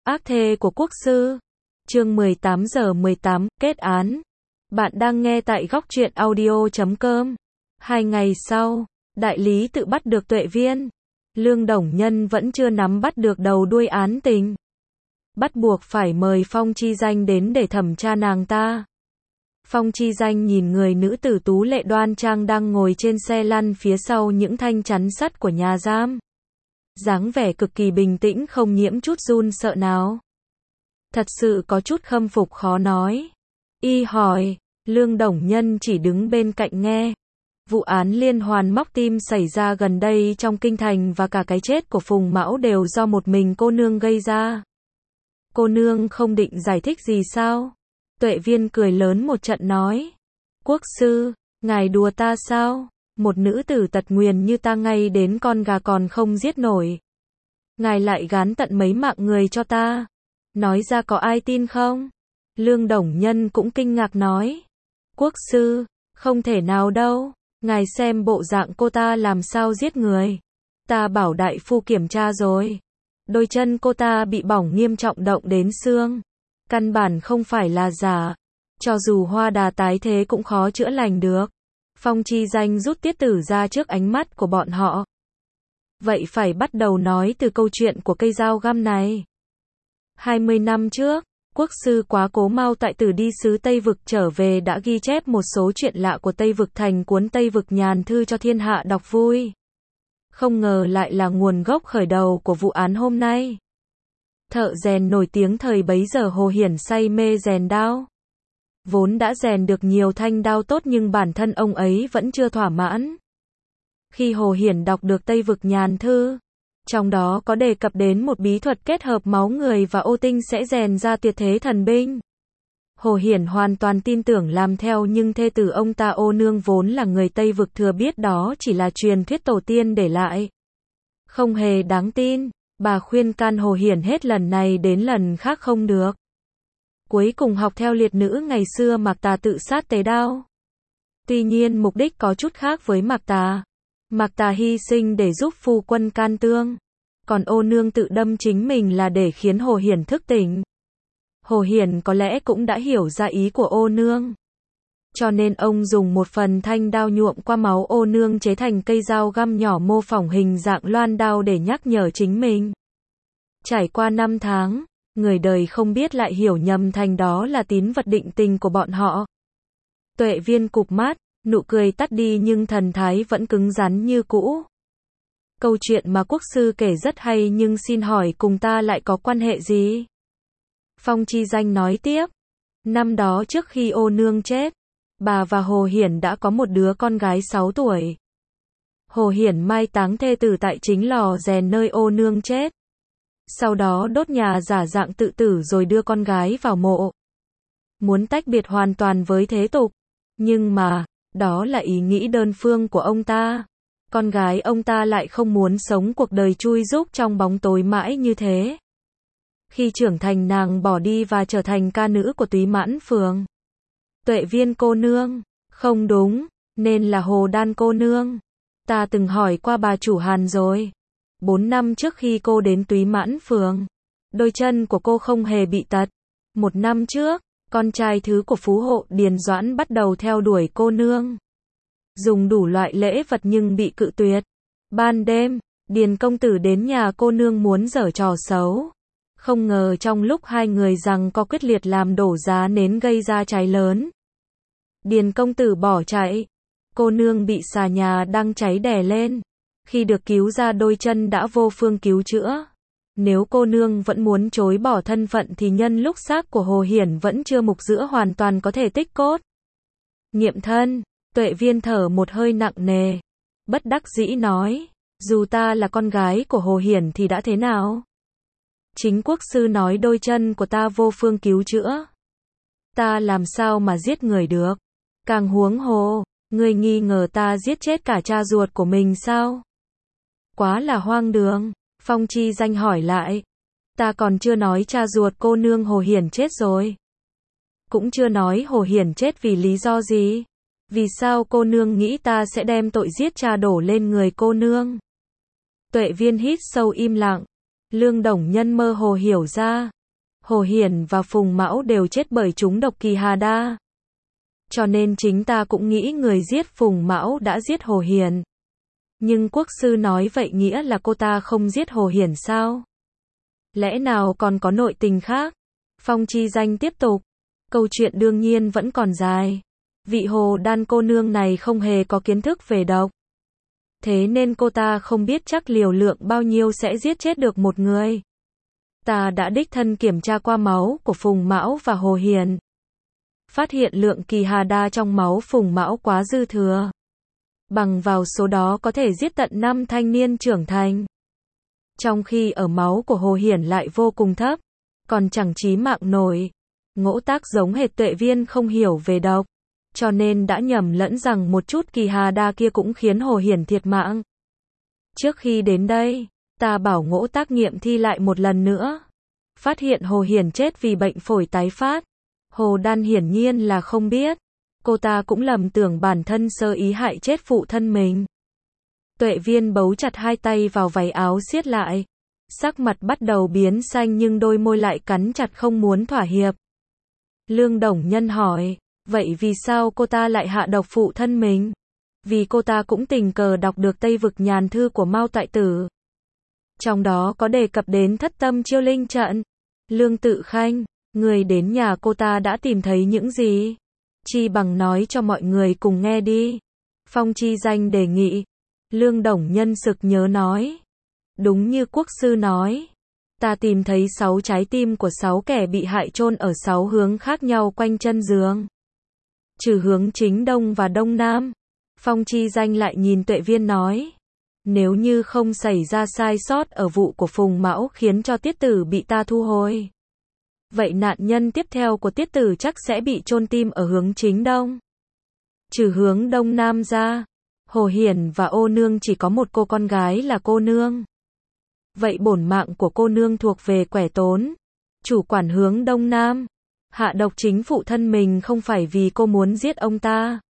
Ác thê của quốc sư. Chương 18 giờ 18, kết án. Bạn đang nghe tại góc truyện audio.com. 2 ngày sau, đại lý tự bắt được Tuệ Viên. Lương Đồng Nhân vẫn chưa nắm bắt được đầu đuôi án tình. Bắt buộc phải mời Phong Chi Danh đến để thẩm tra nàng ta. Phong Chi Danh nhìn người nữ tử tú lệ đoan trang đang ngồi trên xe lăn phía sau những thanh chắn sắt của nhà giam. Dáng vẻ cực kỳ bình tĩnh, không nhiễm chút run sợ nào. Thật sự có chút khâm phục khó nói. Y hỏi, Lương Đồng Nhân chỉ đứng bên cạnh nghe. Vụ án liên hoàn móc tim xảy ra gần đây trong kinh thành và cả cái chết của Phùng Mão đều do một mình cô nương gây ra. Cô nương không định giải thích gì sao? Tuệ Viên cười lớn một trận nói. Quốc sư, ngài đùa ta sao? Một nữ tử tật nguyền như ta ngay đến con gà còn không giết nổi. Ngài lại gán tận mấy mạng người cho ta. Nói ra có ai tin không? Lương Đồng Nhân cũng kinh ngạc nói. Quốc sư, không thể nào đâu. Ngài xem bộ dạng cô ta làm sao giết người. Ta bảo đại phu kiểm tra rồi. Đôi chân cô ta bị bỏng nghiêm trọng động đến xương. Căn bản không phải là giả. Cho dù hoa đà tái thế cũng khó chữa lành được. Phong Chi Danh rút tiết tử ra trước ánh mắt của bọn họ. Vậy phải bắt đầu nói từ câu chuyện của cây dao găm này. 20 năm trước, quốc sư Quá Cố Mao tại Tử đi xứ Tây Vực trở về đã ghi chép một số chuyện lạ của Tây Vực thành cuốn Tây Vực Nhàn Thư cho thiên hạ đọc vui. Không ngờ lại là nguồn gốc khởi đầu của vụ án hôm nay. Thợ rèn nổi tiếng thời bấy giờ Hồ Hiển say mê rèn đao. Vốn đã rèn được nhiều thanh đao tốt nhưng bản thân ông ấy vẫn chưa thỏa mãn. Khi Hồ Hiển đọc được Tây Vực Nhàn Thư, trong đó có đề cập đến một bí thuật kết hợp máu người và ô tinh sẽ rèn ra tuyệt thế thần binh. Hồ Hiển hoàn toàn tin tưởng làm theo nhưng thê tử ông ta Ô Nương vốn là người Tây Vực thừa biết đó chỉ là truyền thuyết tổ tiên để lại. Không hề đáng tin, bà khuyên can Hồ Hiển hết lần này đến lần khác không được. Cuối cùng học theo liệt nữ ngày xưa Mạc Tà tự sát tế đao. Tuy nhiên mục đích có chút khác với Mạc Tà. Mạc Tà hy sinh để giúp phu quân can tương. Còn Ô Nương tự đâm chính mình là để khiến Hồ Hiển thức tỉnh. Hồ Hiển có lẽ cũng đã hiểu ra ý của Ô Nương. Cho nên ông dùng một phần thanh đao nhuộm qua máu Ô Nương chế thành cây dao găm nhỏ mô phỏng hình dạng loan đao để nhắc nhở chính mình. Trải qua 5 tháng, người đời không biết lại hiểu nhầm thành đó là tín vật định tình của bọn họ. Tuệ Viên cụp mắt, nụ cười tắt đi nhưng thần thái vẫn cứng rắn như cũ. Câu chuyện mà quốc sư kể rất hay nhưng xin hỏi cùng ta lại có quan hệ gì? Phong Chi Danh nói tiếp. Năm đó trước khi Ô Nương chết, bà và Hồ Hiển đã có một đứa con gái 6 tuổi. Hồ Hiển mai táng thê tử tại chính lò rèn nơi Ô Nương chết. Sau đó đốt nhà giả dạng tự tử rồi đưa con gái vào mộ. Muốn tách biệt hoàn toàn với thế tục. Nhưng mà, đó là ý nghĩ đơn phương của ông ta. Con gái ông ta lại không muốn sống cuộc đời chui rúc trong bóng tối mãi như thế. Khi trưởng thành nàng bỏ đi và trở thành ca nữ của Túy Mãn Phường. Tuệ Viên cô nương, không đúng, nên là Hồ Đan cô nương. Ta từng hỏi qua bà chủ Hàn rồi. 4 năm trước khi cô đến Túy Mãn Phường, đôi chân của cô không hề bị tật. 1 năm trước, con trai thứ của phú hộ Điền Doãn bắt đầu theo đuổi cô nương. Dùng đủ loại lễ vật nhưng bị cự tuyệt. Ban đêm, Điền công tử đến nhà cô nương muốn giở trò xấu. Không ngờ trong lúc hai người giằng co quyết liệt làm đổ giá nến gây ra cháy lớn. Điền công tử bỏ chạy. Cô nương bị xà nhà đang cháy đè lên. Khi được cứu ra đôi chân đã vô phương cứu chữa. Nếu cô nương vẫn muốn chối bỏ thân phận thì nhân lúc xác của Hồ Hiển vẫn chưa mục rữa hoàn toàn có thể tích cốt. Nghiệm thân, Tuệ Viên thở một hơi nặng nề. Bất đắc dĩ nói, dù ta là con gái của Hồ Hiển thì đã thế nào? Chính quốc sư nói đôi chân của ta vô phương cứu chữa. Ta làm sao mà giết người được? Càng huống hồ, ngươi nghi ngờ ta giết chết cả cha ruột của mình sao? Quá là hoang đường. Phong Chi Danh hỏi lại. Ta còn chưa nói cha ruột cô nương Hồ Hiển chết rồi. Cũng chưa nói Hồ Hiển chết vì lý do gì. Vì sao cô nương nghĩ ta sẽ đem tội giết cha đổ lên người cô nương? Tuệ Viên hít sâu im lặng. Lương Đồng Nhân mơ hồ hiểu ra. Hồ Hiển và Phùng Mão đều chết bởi trúng độc kỳ hà đa. Cho nên chính ta cũng nghĩ người giết Phùng Mão đã giết Hồ Hiển. Nhưng quốc sư nói vậy nghĩa là cô ta không giết Hồ Hiển sao? Lẽ nào còn có nội tình khác? Phong Chi Danh tiếp tục. Câu chuyện đương nhiên vẫn còn dài. Vị Hồ Đan cô nương này không hề có kiến thức về độc. Thế nên cô ta không biết chắc liều lượng bao nhiêu sẽ giết chết được một người. Ta đã đích thân kiểm tra qua máu của Phùng Mão và Hồ Hiển. Phát hiện lượng kỳ hà đa trong máu Phùng Mão quá dư thừa. Bằng vào số đó có thể giết tận 5 thanh niên trưởng thành. Trong khi ở máu của Hồ Hiển lại vô cùng thấp, còn chẳng chí mạng nổi. Ngỗ Tác giống hệt Tuệ Viên không hiểu về độc, cho nên đã nhầm lẫn rằng một chút kỳ hà đa kia cũng khiến Hồ Hiển thiệt mạng. Trước khi đến đây, ta bảo Ngỗ Tác nghiệm thi lại một lần nữa. Phát hiện Hồ Hiển chết vì bệnh phổi tái phát. Hồ Đan hiển nhiên là không biết. Cô ta cũng lầm tưởng bản thân sơ ý hại chết phụ thân mình. Tuệ Viên bấu chặt hai tay vào váy áo siết lại. Sắc mặt bắt đầu biến xanh nhưng đôi môi lại cắn chặt không muốn thỏa hiệp. Lương Đồng Nhân hỏi, vậy vì sao cô ta lại hạ độc phụ thân mình? Vì cô ta cũng tình cờ đọc được Tây Vực Nhàn Thư của Mao Tại Tử. Trong đó có đề cập đến Thất Tâm Chiêu Linh Trận. Lương Tự Khanh, người đến nhà cô ta đã tìm thấy những gì? Chi bằng nói cho mọi người cùng nghe đi. Phong Chi Danh đề nghị. Lương Đồng Nhân sực nhớ nói. Đúng như quốc sư nói. Ta tìm thấy 6 trái tim của 6 kẻ bị hại chôn ở 6 hướng khác nhau quanh chân giường. Trừ hướng chính đông và đông nam. Phong Chi Danh lại nhìn Tuệ Viên nói. Nếu như không xảy ra sai sót ở vụ của Phùng Mão khiến cho Tiết Tử bị ta thu hồi. Vậy nạn nhân tiếp theo của Tiết Tử chắc sẽ bị chôn tim ở hướng chính đông. Trừ hướng đông nam ra. Hồ Hiển và Ô Nương chỉ có một cô con gái là cô nương. Vậy bổn mạng của cô nương thuộc về Quẻ Tốn. Chủ quản hướng đông nam. Hạ độc chính phụ thân mình không phải vì cô muốn giết ông ta.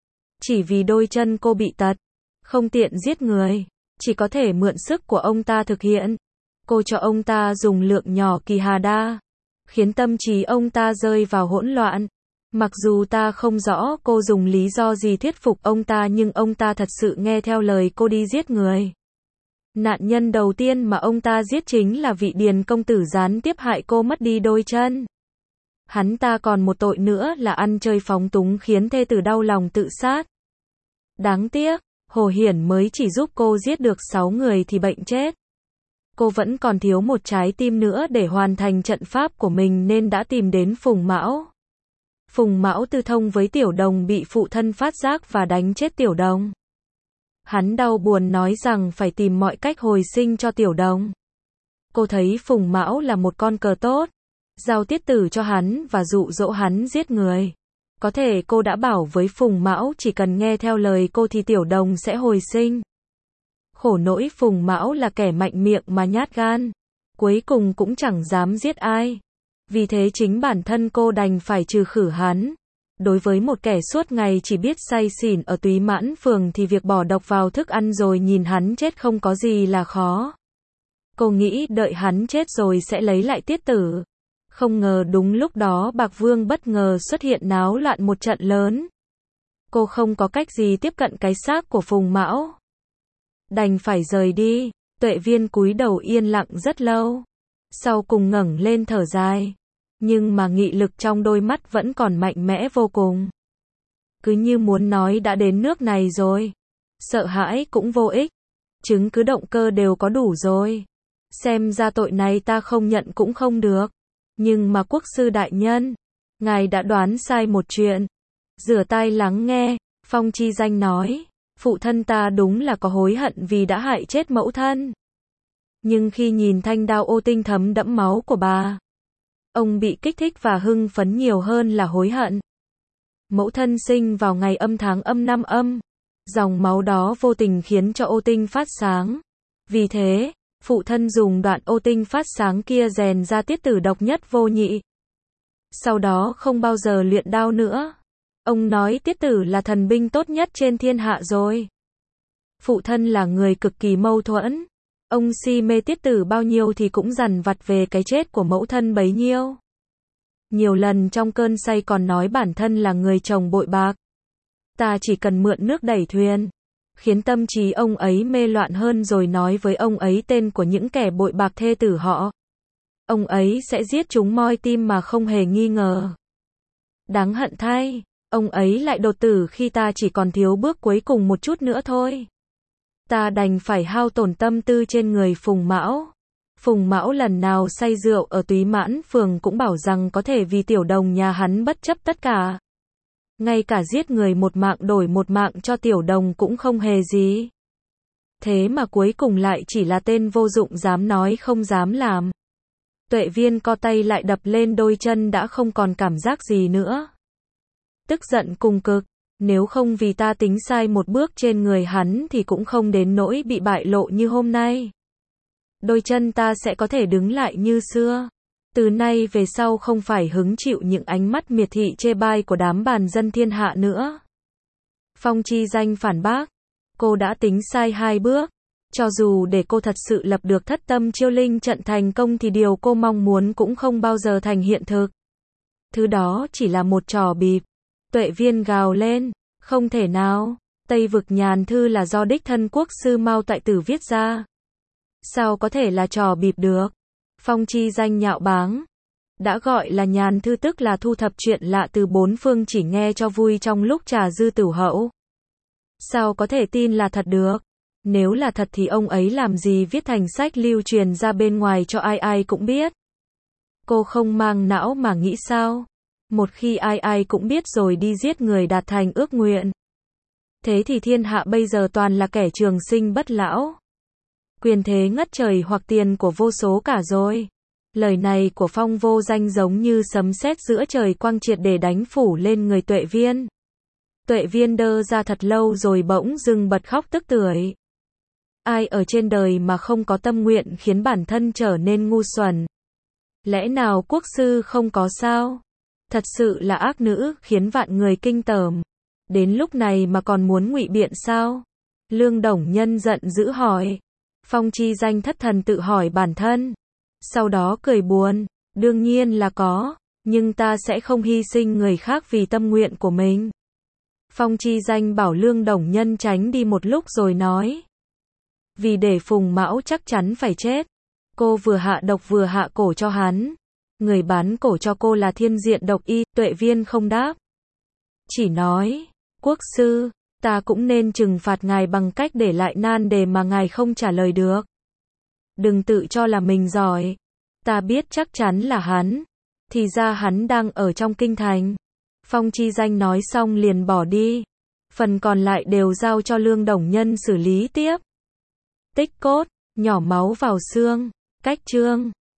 Chỉ vì đôi chân cô bị tật. Không tiện giết người. Chỉ có thể mượn sức của ông ta thực hiện. Cô cho ông ta dùng lượng nhỏ kỳ hà đa. Khiến tâm trí ông ta rơi vào hỗn loạn. Mặc dù ta không rõ cô dùng lý do gì thuyết phục ông ta nhưng ông ta thật sự nghe theo lời cô đi giết người. Nạn nhân đầu tiên mà ông ta giết chính là vị Điền công tử gián tiếp hại cô mất đi đôi chân. Hắn ta còn một tội nữa là ăn chơi phóng túng khiến thê tử đau lòng tự sát. Đáng tiếc, Hồ Hiển mới chỉ giúp cô giết được 6 người thì bệnh chết. Cô vẫn còn thiếu một trái tim nữa để hoàn thành trận pháp của mình nên đã tìm đến Phùng Mão. Phùng Mão tư thông với Tiểu Đồng bị phụ thân phát giác và đánh chết Tiểu Đồng. Hắn đau buồn nói rằng phải tìm mọi cách hồi sinh cho Tiểu Đồng. Cô thấy Phùng Mão là một con cờ tốt, giao Tiết Tử cho hắn và dụ dỗ hắn giết người. Có thể cô đã bảo với Phùng Mão chỉ cần nghe theo lời cô thì Tiểu Đồng sẽ hồi sinh. Khổ nỗi Phùng Mão là kẻ mạnh miệng mà nhát gan, cuối cùng cũng chẳng dám giết ai. Vì thế chính bản thân cô đành phải trừ khử hắn. Đối với một kẻ suốt ngày chỉ biết say xỉn ở Túy Mãn Phường thì việc bỏ độc vào thức ăn rồi nhìn hắn chết không có gì là khó. Cô nghĩ đợi hắn chết rồi sẽ lấy lại Tiết Tử. Không ngờ đúng lúc đó Bạc Vương bất ngờ xuất hiện náo loạn một trận lớn. Cô không có cách gì tiếp cận cái xác của Phùng Mão. Đành phải rời đi. Tuệ Viên cúi đầu yên lặng rất lâu. Sau cùng ngẩng lên thở dài. Nhưng mà nghị lực trong đôi mắt vẫn còn mạnh mẽ vô cùng. Cứ như muốn nói đã đến nước này rồi. Sợ hãi cũng vô ích. Chứng cứ động cơ đều có đủ rồi. Xem ra tội này ta không nhận cũng không được. Nhưng mà quốc sư đại nhân, ngài đã đoán sai một chuyện. Rửa tai lắng nghe, Phong Chi Danh nói, phụ thân ta đúng là có hối hận vì đã hại chết mẫu thân. Nhưng khi nhìn thanh đao ô tinh thấm đẫm máu của bà, ông bị kích thích và hưng phấn nhiều hơn là hối hận. Mẫu thân sinh vào ngày âm tháng âm năm âm, dòng máu đó vô tình khiến cho ô tinh phát sáng. Vì thế, phụ thân dùng đoạn ô tinh phát sáng kia rèn ra Tiết Tử độc nhất vô nhị. Sau đó không bao giờ luyện đao nữa. Ông nói Tiết Tử là thần binh tốt nhất trên thiên hạ rồi. Phụ thân là người cực kỳ mâu thuẫn. Ông si mê tiết tử bao nhiêu thì cũng dằn vặt về cái chết của mẫu thân bấy nhiêu. Nhiều lần trong cơn say còn nói bản thân là người chồng bội bạc. Ta chỉ cần mượn nước đẩy thuyền. Khiến tâm trí ông ấy mê loạn hơn rồi nói với ông ấy tên của những kẻ bội bạc thê tử họ. Ông ấy sẽ giết chúng moi tim mà không hề nghi ngờ. Đáng hận thay, ông ấy lại đột tử khi ta chỉ còn thiếu bước cuối cùng một chút nữa thôi. Ta đành phải hao tổn tâm tư trên người Phùng Mão. Phùng Mão lần nào say rượu ở Túy Mãn Phường cũng bảo rằng có thể vì tiểu đồng nhà hắn bất chấp tất cả. Ngay cả giết người một mạng đổi một mạng cho tiểu đồng cũng không hề gì. Thế mà cuối cùng lại chỉ là tên vô dụng dám nói không dám làm. Tuệ Viên co tay lại đập lên đôi chân đã không còn cảm giác gì nữa. Tức giận cùng cực, nếu không vì ta tính sai một bước trên người hắn thì cũng không đến nỗi bị bại lộ như hôm nay. Đôi chân ta sẽ có thể đứng lại như xưa. Từ nay về sau không phải hứng chịu những ánh mắt miệt thị chê bai của đám bàn dân thiên hạ nữa. Phong Chi Danh phản bác. Cô đã tính sai 2 bước. Cho dù để cô thật sự lập được Thất Tâm Chiêu Linh trận thành công thì điều cô mong muốn cũng không bao giờ thành hiện thực. Thứ đó chỉ là một trò bịp. Tuệ Viên gào lên. Không thể nào. Tây Vực Nhàn Thư là do đích thân quốc sư Mao Tại Tử viết ra. Sao có thể là trò bịp được? Phong Chi Danh nhạo báng. Đã gọi là nhàn thư tức là thu thập chuyện lạ từ bốn phương chỉ nghe cho vui trong lúc trà dư tửu hậu. Sao có thể tin là thật được? Nếu là thật thì ông ấy làm gì viết thành sách lưu truyền ra bên ngoài cho ai ai cũng biết? Cô không mang não mà nghĩ sao? Một khi ai ai cũng biết rồi đi giết người đạt thành ước nguyện. Thế thì thiên hạ bây giờ toàn là kẻ trường sinh bất lão. Quyền thế ngất trời hoặc tiền của vô số cả rồi. Lời này của Phong Vô Danh giống như sấm sét giữa trời quang triệt để đánh phủ lên người Tuệ Viên. Tuệ Viên đơ ra thật lâu rồi bỗng dưng bật khóc tức tưởi. Ai ở trên đời mà không có tâm nguyện khiến bản thân trở nên ngu xuẩn? Lẽ nào quốc sư không có sao? Thật sự là ác nữ khiến vạn người kinh tởm. Đến lúc này mà còn muốn ngụy biện sao? Lương Đồng Nhân giận dữ hỏi. Phong Chi Danh thất thần tự hỏi bản thân. Sau đó cười buồn. Đương nhiên là có. Nhưng ta sẽ không hy sinh người khác vì tâm nguyện của mình. Phong Chi Danh bảo Lương Đồng Nhân tránh đi một lúc rồi nói. Vì để Phùng Mão chắc chắn phải chết. Cô vừa hạ độc vừa hạ cổ cho hắn. Người bán cổ cho cô là Thiên Diện Độc Y. Tuệ Viên không đáp. Chỉ nói. Quốc sư, ta cũng nên trừng phạt ngài bằng cách để lại nan đề mà ngài không trả lời được. Đừng tự cho là mình giỏi. Ta biết chắc chắn là hắn. Thì ra hắn đang ở trong kinh thành. Phong Chi Danh nói xong liền bỏ đi. Phần còn lại đều giao cho Lương Đồng Nhân xử lý tiếp. Tích cốt, nhỏ máu vào xương. Cách chương